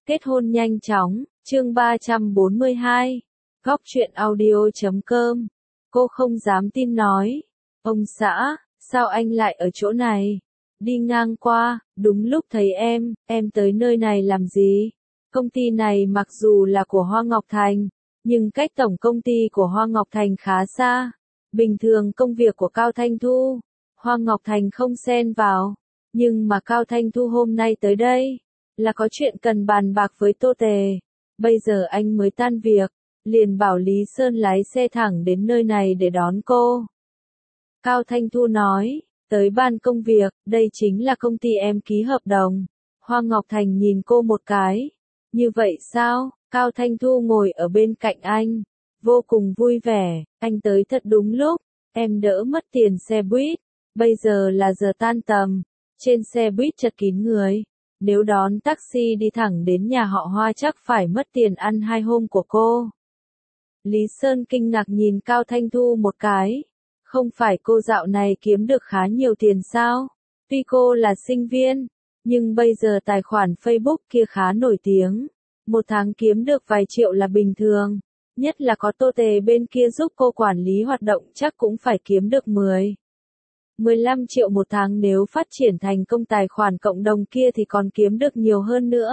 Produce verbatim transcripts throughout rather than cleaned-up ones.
Kết hôn nhanh chóng, chương ba trăm bốn mươi hai. Góc truyện audio chấm com. Cô không dám tin nói. Ông xã, sao anh lại ở chỗ này? Đi ngang qua, đúng lúc thấy em, em tới nơi này làm gì? Công ty này mặc dù là của Hoa Ngọc Thành, nhưng cách tổng công ty của Hoa Ngọc Thành khá xa. Bình thường công việc của Cao Thanh Thu, Hoa Ngọc Thành không xen vào. Nhưng mà Cao Thanh Thu hôm nay tới đây, là có chuyện cần bàn bạc với Tô Tề. Bây giờ anh mới tan việc, liền bảo Lý Sơn lái xe thẳng đến nơi này để đón cô. Cao Thanh Thu nói, tới ban công việc, đây chính là công ty em ký hợp đồng. Hoa Ngọc Thành nhìn cô một cái. Như vậy sao? Cao Thanh Thu ngồi ở bên cạnh anh, vô cùng vui vẻ, anh tới thật đúng lúc, em đỡ mất tiền xe buýt. Bây giờ là giờ tan tầm, trên xe buýt chật kín người. Nếu đón taxi đi thẳng đến nhà họ Hoa chắc phải mất tiền ăn hai hôm của cô. Lý Sơn kinh ngạc nhìn Cao Thanh Thu một cái. Không phải cô dạo này kiếm được khá nhiều tiền sao? Tuy cô là sinh viên, nhưng bây giờ tài khoản Facebook kia khá nổi tiếng. Một tháng kiếm được vài triệu là bình thường. Nhất là có Tô Tề bên kia giúp cô quản lý hoạt động chắc cũng phải kiếm được mười, mười lăm triệu một tháng, nếu phát triển thành công tài khoản cộng đồng kia thì còn kiếm được nhiều hơn nữa.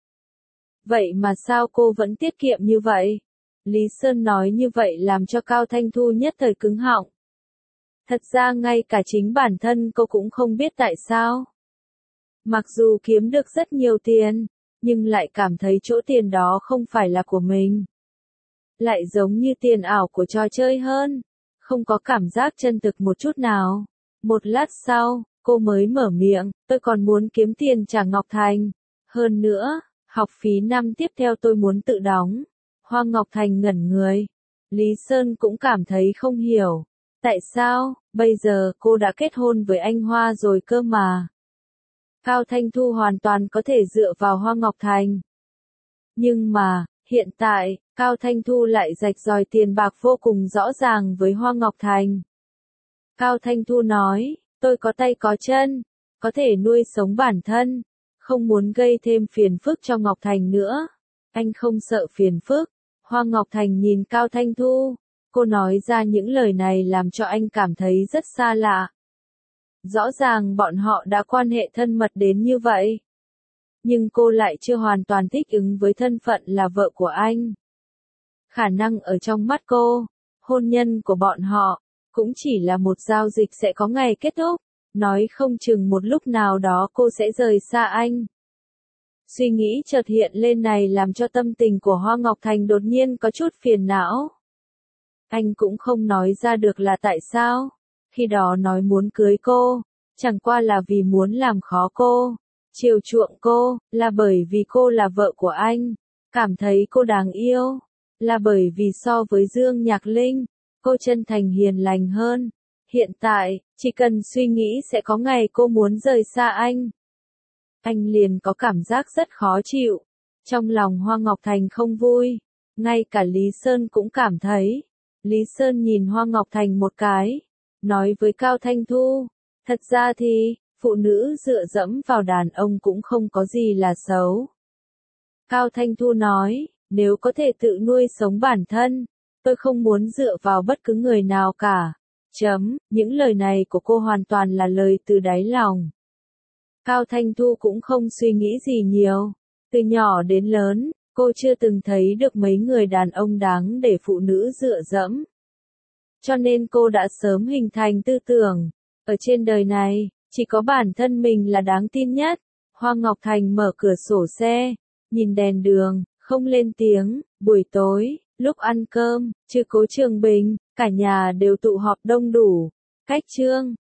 Vậy mà sao cô vẫn tiết kiệm như vậy? Lý Sơn nói như vậy làm cho Cao Thanh Thu nhất thời cứng họng. Thật ra ngay cả chính bản thân cô cũng không biết tại sao. Mặc dù kiếm được rất nhiều tiền, nhưng lại cảm thấy chỗ tiền đó không phải là của mình. Lại giống như tiền ảo của trò chơi hơn, không có cảm giác chân thực một chút nào. Một lát sau, cô mới mở miệng, tôi còn muốn kiếm tiền trả Ngọc Thành. Hơn nữa, học phí năm tiếp theo tôi muốn tự đóng. Hoa Ngọc Thành ngẩn người. Lý Sơn cũng cảm thấy không hiểu. Tại sao, bây giờ cô đã kết hôn với anh Hoa rồi cơ mà. Cao Thanh Thu hoàn toàn có thể dựa vào Hoa Ngọc Thành. Nhưng mà, hiện tại, Cao Thanh Thu lại rạch ròi tiền bạc vô cùng rõ ràng với Hoa Ngọc Thành. Cao Thanh Thu nói, tôi có tay có chân, có thể nuôi sống bản thân, không muốn gây thêm phiền phức cho Ngọc Thành nữa. Anh không sợ phiền phức. Hoa Ngọc Thành nhìn Cao Thanh Thu, cô nói ra những lời này làm cho anh cảm thấy rất xa lạ. Rõ ràng bọn họ đã quan hệ thân mật đến như vậy. Nhưng cô lại chưa hoàn toàn thích ứng với thân phận là vợ của anh. Khả năng ở trong mắt cô, hôn nhân của bọn họ cũng chỉ là một giao dịch sẽ có ngày kết thúc, nói không chừng một lúc nào đó cô sẽ rời xa anh. Suy nghĩ chợt hiện lên này làm cho tâm tình của Hoa Ngọc Thành đột nhiên có chút phiền não. Anh cũng không nói ra được là tại sao, khi đó nói muốn cưới cô, chẳng qua là vì muốn làm khó cô, chiều chuộng cô, là bởi vì cô là vợ của anh, cảm thấy cô đáng yêu, là bởi vì so với Dương Nhạc Linh, cô chân thành hiền lành hơn. Hiện tại, chỉ cần suy nghĩ sẽ có ngày cô muốn rời xa anh. Anh liền có cảm giác rất khó chịu. Trong lòng Hoa Ngọc Thành không vui. Ngay cả Lý Sơn cũng cảm thấy. Lý Sơn nhìn Hoa Ngọc Thành một cái. Nói với Cao Thanh Thu. Thật ra thì, phụ nữ dựa dẫm vào đàn ông cũng không có gì là xấu. Cao Thanh Thu nói, nếu có thể tự nuôi sống bản thân, tôi không muốn dựa vào bất cứ người nào cả. Chấm, những lời này của cô hoàn toàn là lời từ đáy lòng. Cao Thanh Thu cũng không suy nghĩ gì nhiều. Từ nhỏ đến lớn, cô chưa từng thấy được mấy người đàn ông đáng để phụ nữ dựa dẫm. Cho nên cô đã sớm hình thành tư tưởng, ở trên đời này, chỉ có bản thân mình là đáng tin nhất. Hoa Ngọc Thành mở cửa sổ xe, nhìn đèn đường, không lên tiếng. Buổi tối, lúc ăn cơm, trừ Cố Trường Bình, cả nhà đều tụ họp đông đủ. Cách Trương,